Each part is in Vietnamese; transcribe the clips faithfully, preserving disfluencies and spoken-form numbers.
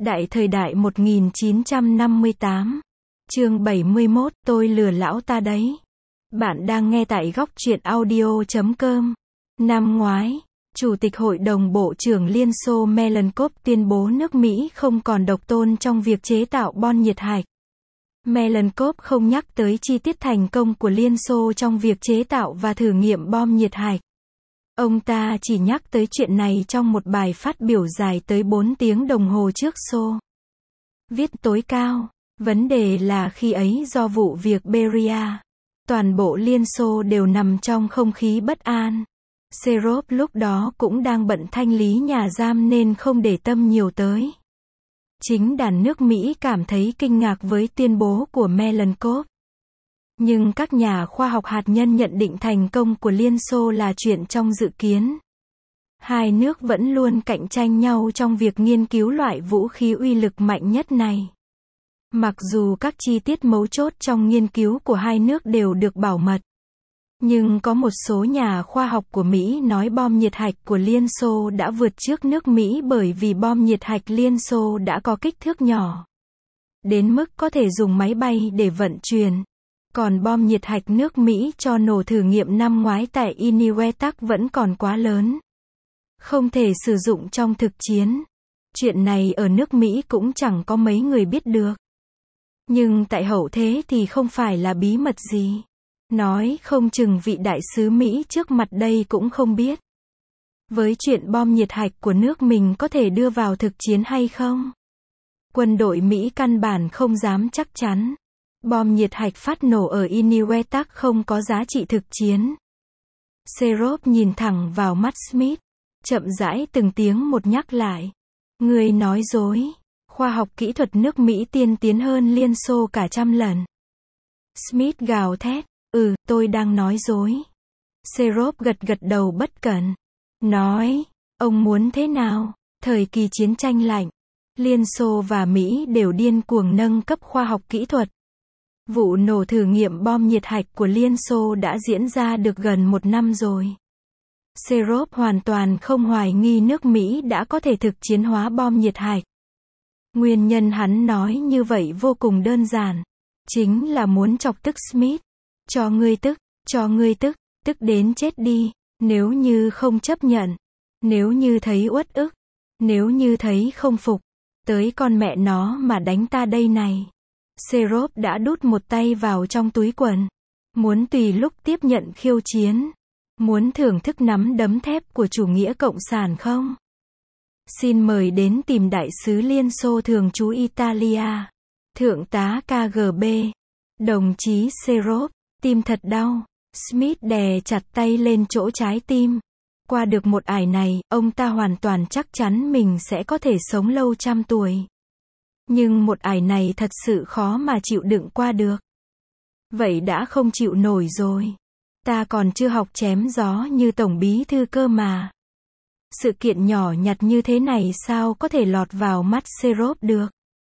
Đại thời đại một nghìn chín trăm năm mươi tám. Chương bảy mươi mốt, tôi lừa lão ta đấy. Bạn đang nghe tại góc truyện audio chấm com. Năm ngoái, Chủ tịch Hội đồng Bộ trưởng Liên Xô Melenkov tuyên bố nước Mỹ không còn độc tôn trong việc chế tạo bom nhiệt hạch. Melenkov không nhắc tới chi tiết thành công của Liên Xô trong việc chế tạo và thử nghiệm bom nhiệt hạch. Ông ta chỉ nhắc tới chuyện này trong một bài phát biểu dài tới bốn tiếng đồng hồ trước Xô Viết tối cao. Vấn đề là khi ấy do vụ việc Beria, toàn bộ Liên Xô đều nằm trong không khí bất an. Serov lúc đó cũng đang bận thanh lý nhà giam nên không để tâm nhiều tới. Chính đàn nước Mỹ cảm thấy kinh ngạc với tuyên bố của Melenkov. Nhưng các nhà khoa học hạt nhân nhận định thành công của Liên Xô là chuyện trong dự kiến. Hai nước vẫn luôn cạnh tranh nhau trong việc nghiên cứu loại vũ khí uy lực mạnh nhất này. Mặc dù các chi tiết mấu chốt trong nghiên cứu của hai nước đều được bảo mật. Nhưng có một số nhà khoa học của Mỹ nói bom nhiệt hạch của Liên Xô đã vượt trước nước Mỹ bởi vì bom nhiệt hạch Liên Xô đã có kích thước nhỏ, đến mức có thể dùng máy bay để vận chuyển. Còn bom nhiệt hạch nước Mỹ cho nổ thử nghiệm năm ngoái tại Iniwetak vẫn còn quá lớn, không thể sử dụng trong thực chiến. Chuyện này ở nước Mỹ cũng chẳng có mấy người biết được. Nhưng tại hậu thế thì không phải là bí mật gì. Nói không chừng vị đại sứ Mỹ trước mặt đây cũng không biết. Với chuyện bom nhiệt hạch của nước mình có thể đưa vào thực chiến hay không? Quân đội Mỹ căn bản không dám chắc chắn. Bom nhiệt hạch phát nổ ở Iniwetak không có giá trị thực chiến. Serov nhìn thẳng vào mắt Smith, chậm rãi từng tiếng một nhắc lại. Người nói dối. Khoa học kỹ thuật nước Mỹ tiên tiến hơn Liên Xô cả trăm lần. Smith gào thét. Ừ, tôi đang nói dối. Serov gật gật đầu bất cẩn. Nói, ông muốn thế nào? Thời kỳ chiến tranh lạnh, Liên Xô và Mỹ đều điên cuồng nâng cấp khoa học kỹ thuật. Vụ nổ thử nghiệm bom nhiệt hạch của Liên Xô đã diễn ra được gần một năm rồi. Serov hoàn toàn không hoài nghi nước Mỹ đã có thể thực chiến hóa bom nhiệt hạch. Nguyên nhân hắn nói như vậy vô cùng đơn giản. Chính là muốn chọc tức Smith. Cho ngươi tức, cho ngươi tức, tức đến chết đi. Nếu như không chấp nhận, nếu như thấy uất ức, nếu như thấy không phục, tới con mẹ nó mà đánh ta đây này. Serov đã đút một tay vào trong túi quần. Muốn tùy lúc tiếp nhận khiêu chiến. Muốn thưởng thức nắm đấm thép của chủ nghĩa cộng sản không? Xin mời đến tìm đại sứ Liên Xô thường trú Italia, Thượng tá ca giê bê, đồng chí Serov. Tim thật đau. Smith đè chặt tay lên chỗ trái tim. Qua được một ải này, ông ta hoàn toàn chắc chắn mình sẽ có thể sống lâu trăm tuổi. Nhưng một ải này thật sự khó mà chịu đựng qua được. Vậy đã không chịu nổi rồi. Ta còn chưa học chém gió như tổng bí thư cơ mà. Sự kiện nhỏ nhặt như thế này sao có thể lọt vào mắt Serov được?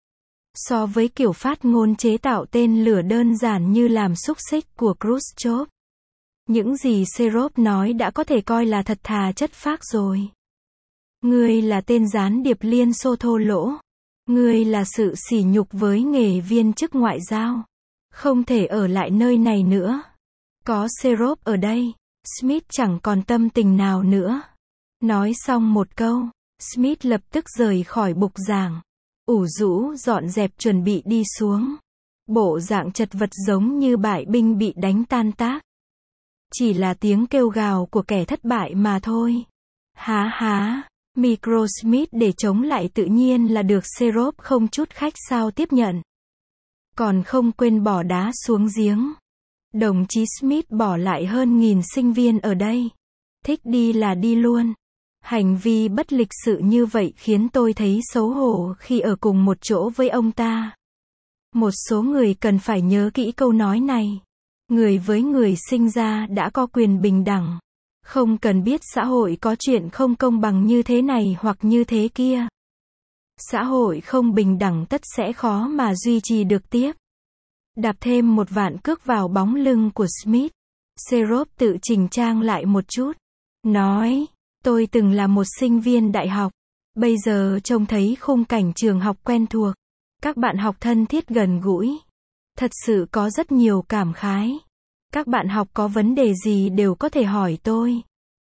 So với kiểu phát ngôn chế tạo tên lửa đơn giản như làm xúc xích của Khrushchev, những gì Serov nói đã có thể coi là thật thà chất phác rồi. Ngươi là tên gián điệp Liên Xô thô lỗ. Ngươi là sự sỉ nhục với nghề viên chức ngoại giao. Không thể ở lại nơi này nữa. Có Serov ở đây, Smith chẳng còn tâm tình nào nữa. Nói xong một câu, Smith lập tức rời khỏi bục giảng. Ủ rũ dọn dẹp chuẩn bị đi xuống. Bộ dạng chật vật giống như bại binh bị đánh tan tác. Chỉ là tiếng kêu gào của kẻ thất bại mà thôi. Há há, micro Smith để chống lại tự nhiên là được Serov không chút khách sáo tiếp nhận. Còn không quên bỏ đá xuống giếng. Đồng chí Smith bỏ lại hơn nghìn sinh viên ở đây. Thích đi là đi luôn. Hành vi bất lịch sự như vậy khiến tôi thấy xấu hổ khi ở cùng một chỗ với ông ta. Một số người cần phải nhớ kỹ câu nói này. Người với người sinh ra đã có quyền bình đẳng. Không cần biết xã hội có chuyện không công bằng như thế này hoặc như thế kia. Xã hội không bình đẳng tất sẽ khó mà duy trì được tiếp. Đạp thêm một vạn cước vào bóng lưng của Smith. Serov tự chỉnh trang lại một chút. Nói, tôi từng là một sinh viên đại học. Bây giờ trông thấy khung cảnh trường học quen thuộc. Các bạn học thân thiết gần gũi. Thật sự có rất nhiều cảm khái. Các bạn học có vấn đề gì đều có thể hỏi tôi.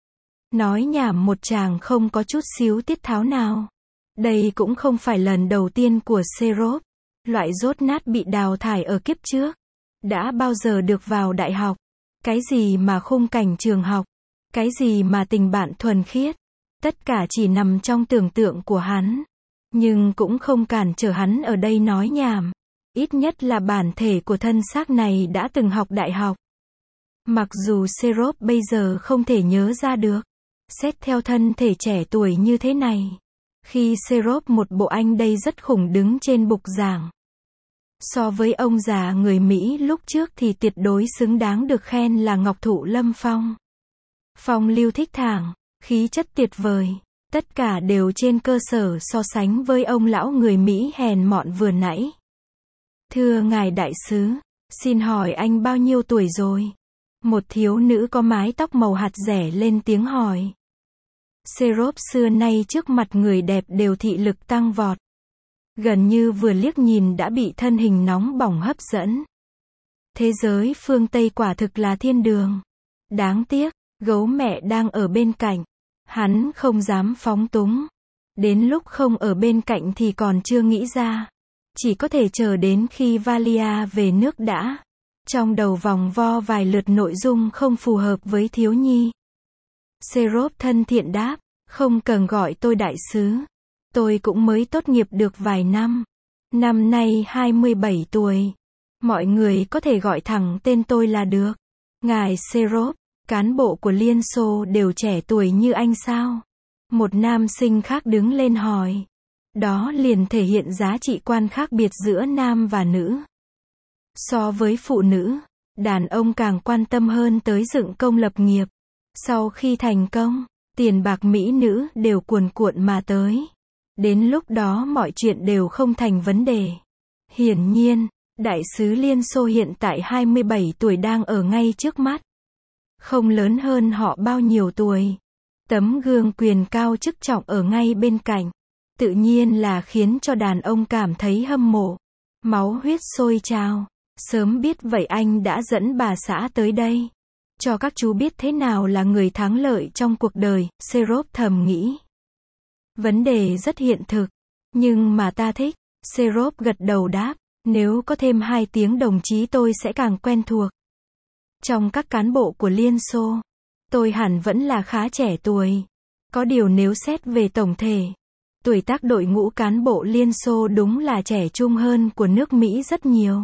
Nói nhảm một tràng không có chút xíu tiết tháo nào. Đây cũng không phải lần đầu tiên của Serop. Loại dốt nát bị đào thải ở kiếp trước. Đã bao giờ được vào đại học. Cái gì mà khung cảnh trường học. Cái gì mà tình bạn thuần khiết. Tất cả chỉ nằm trong tưởng tượng của hắn. Nhưng cũng không cản trở hắn ở đây nói nhảm. Ít nhất là bản thể của thân xác này đã từng học đại học. Mặc dù Serop bây giờ không thể nhớ ra được. Xét theo thân thể trẻ tuổi như thế này. Khi Serop một bộ anh đây rất khủng đứng trên bục giảng. So với ông già người Mỹ lúc trước thì tuyệt đối xứng đáng được khen là ngọc thụ lâm phong. Phong lưu thích thẳng, khí chất tuyệt vời. Tất cả đều trên cơ sở so sánh với ông lão người Mỹ hèn mọn vừa nãy. Thưa ngài đại sứ, xin hỏi anh bao nhiêu tuổi rồi? Một thiếu nữ có mái tóc màu hạt rẻ lên tiếng hỏi. Serop xưa nay trước mặt người đẹp đều thị lực tăng vọt. Gần như vừa liếc nhìn đã bị thân hình nóng bỏng hấp dẫn. Thế giới phương Tây quả thực là thiên đường. Đáng tiếc, gấu mẹ đang ở bên cạnh. Hắn không dám phóng túng. Đến lúc không ở bên cạnh thì còn chưa nghĩ ra. Chỉ có thể chờ đến khi Valia về nước đã. Trong đầu vòng vo vài lượt nội dung không phù hợp với thiếu nhi. Serop thân thiện đáp, không cần gọi tôi đại sứ. Tôi cũng mới tốt nghiệp được vài năm. Năm nay hai mươi bảy tuổi. Mọi người có thể gọi thẳng tên tôi là được. Ngài Serop, cán bộ của Liên Xô đều trẻ tuổi như anh sao? Một nam sinh khác đứng lên hỏi. Đó liền thể hiện giá trị quan khác biệt giữa nam và nữ. So với phụ nữ, đàn ông càng quan tâm hơn tới dựng công lập nghiệp. Sau khi thành công, tiền bạc mỹ nữ đều cuồn cuộn mà tới. Đến lúc đó mọi chuyện đều không thành vấn đề. Hiển nhiên, đại sứ Liên Xô hiện tại hai mươi bảy tuổi đang ở ngay trước mắt. Không lớn hơn họ bao nhiêu tuổi. Tấm gương quyền cao chức trọng ở ngay bên cạnh. Tự nhiên là khiến cho đàn ông cảm thấy hâm mộ. Máu huyết sôi trào. Sớm biết vậy anh đã dẫn bà xã tới đây. Cho các chú biết thế nào là người thắng lợi trong cuộc đời, Serop thầm nghĩ. Vấn đề rất hiện thực. Nhưng mà ta thích. Serop gật đầu đáp. Nếu có thêm hai tiếng đồng chí tôi sẽ càng quen thuộc. Trong các cán bộ của Liên Xô, tôi hẳn vẫn là khá trẻ tuổi. Có điều nếu xét về tổng thể, tuổi tác đội ngũ cán bộ Liên Xô đúng là trẻ trung hơn của nước Mỹ rất nhiều.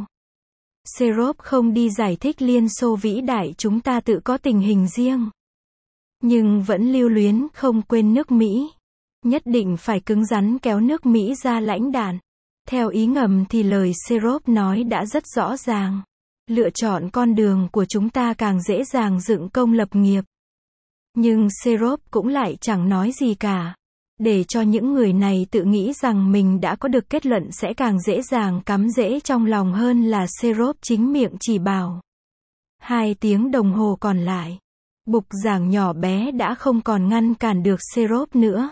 Serop không đi giải thích Liên Xô vĩ đại chúng ta tự có tình hình riêng. Nhưng vẫn lưu luyến không quên nước Mỹ. Nhất định phải cứng rắn kéo nước Mỹ ra lãnh đạn. Theo ý ngầm thì lời Serop nói đã rất rõ ràng. Lựa chọn con đường của chúng ta càng dễ dàng dựng công lập nghiệp. Nhưng Serop cũng lại chẳng nói gì cả. Để cho những người này tự nghĩ rằng mình đã có được kết luận sẽ càng dễ dàng cắm rễ trong lòng hơn là Serop chính miệng chỉ bảo. Hai tiếng đồng hồ còn lại. Bục giảng nhỏ bé đã không còn ngăn cản được Serop nữa.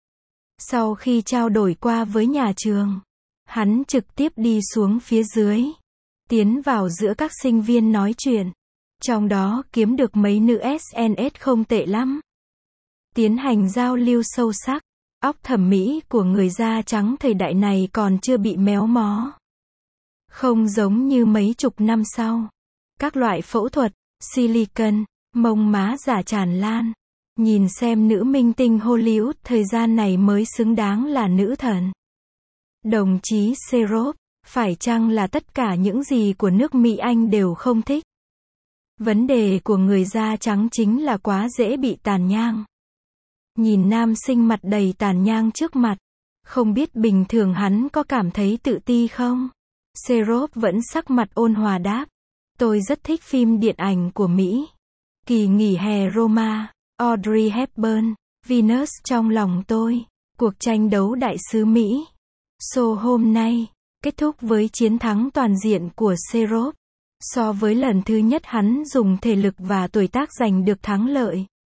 Sau khi trao đổi qua với nhà trường, hắn trực tiếp đi xuống phía dưới. Tiến vào giữa các sinh viên nói chuyện. Trong đó kiếm được mấy nữ ét en ét không tệ lắm. Tiến hành giao lưu sâu sắc. Óc thẩm mỹ của người da trắng thời đại này còn chưa bị méo mó. Không giống như mấy chục năm sau. Các loại phẫu thuật, silicon, mông má giả tràn lan. Nhìn xem nữ minh tinh Hollywood thời gian này mới xứng đáng là nữ thần. Đồng chí Serop, phải chăng là tất cả những gì của nước Mỹ anh đều không thích? Vấn đề của người da trắng chính là quá dễ bị tàn nhang. Nhìn nam sinh mặt đầy tàn nhang trước mặt. Không biết bình thường hắn có cảm thấy tự ti không? Serop vẫn sắc mặt ôn hòa đáp. Tôi rất thích phim điện ảnh của Mỹ. Kỳ nghỉ hè Roma, Audrey Hepburn, Venus trong lòng tôi. Cuộc tranh đấu đại sứ Mỹ. Show hôm nay kết thúc với chiến thắng toàn diện của Serop. So với lần thứ nhất hắn dùng thể lực và tuổi tác giành được thắng lợi.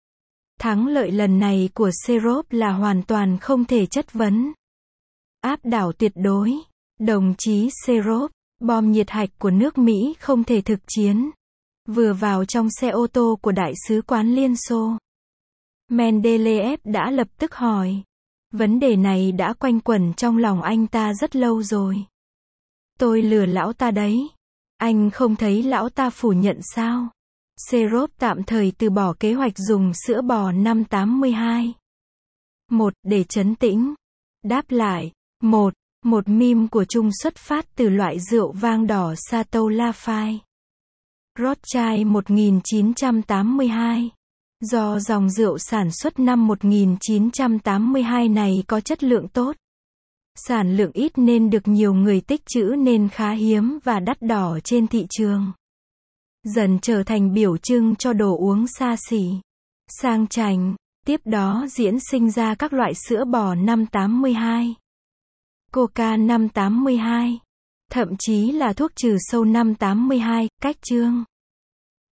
Thắng lợi lần này của Serov là hoàn toàn không thể chất vấn. Áp đảo tuyệt đối. Đồng chí Serov, bom nhiệt hạch của nước Mỹ không thể thực chiến. Vừa vào trong xe ô tô của Đại sứ quán Liên Xô, Mendeleev đã lập tức hỏi. Vấn đề này đã quanh quẩn trong lòng anh ta rất lâu rồi. Tôi lừa lão ta đấy. Anh không thấy lão ta phủ nhận sao? Serov tạm thời từ bỏ kế hoạch dùng sữa bò năm tám mươi hai. Một, để trấn tĩnh. Đáp lại. Một, một meme của Trung xuất phát từ loại rượu vang đỏ Chateau Lafite Rothschild một nghìn chín trăm tám mươi hai. Do dòng rượu sản xuất năm một nghìn chín trăm tám mươi hai này có chất lượng tốt. Sản lượng ít nên được nhiều người tích trữ nên khá hiếm và đắt đỏ trên thị trường. Dần trở thành biểu trưng cho đồ uống xa xỉ, sang chảnh. Tiếp đó diễn sinh ra các loại sữa bò năm tám mươi hai, Coca năm tám mươi hai, thậm chí là thuốc trừ sâu năm tám mươi hai, cách chương.